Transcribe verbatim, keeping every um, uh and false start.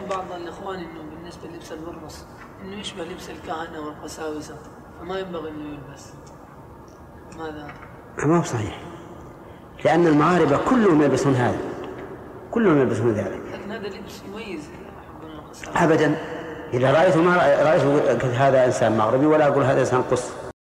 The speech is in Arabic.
يقولون بعض الإخوان إنه بالنسبة للبس البرنس إنه يشبه لبس الكهنة والقساوسة فما ينبغي إنه يلبس. ماذا؟ ما هو صحيح، لأن المغاربة كلهم يلبسون هذا، كلهم يلبسون ذلك. لكن هذا لبس يميز أبدا. إذا رأيت ما رأيت هذا إنسان مغربي ولا أقول هذا إنسان قس.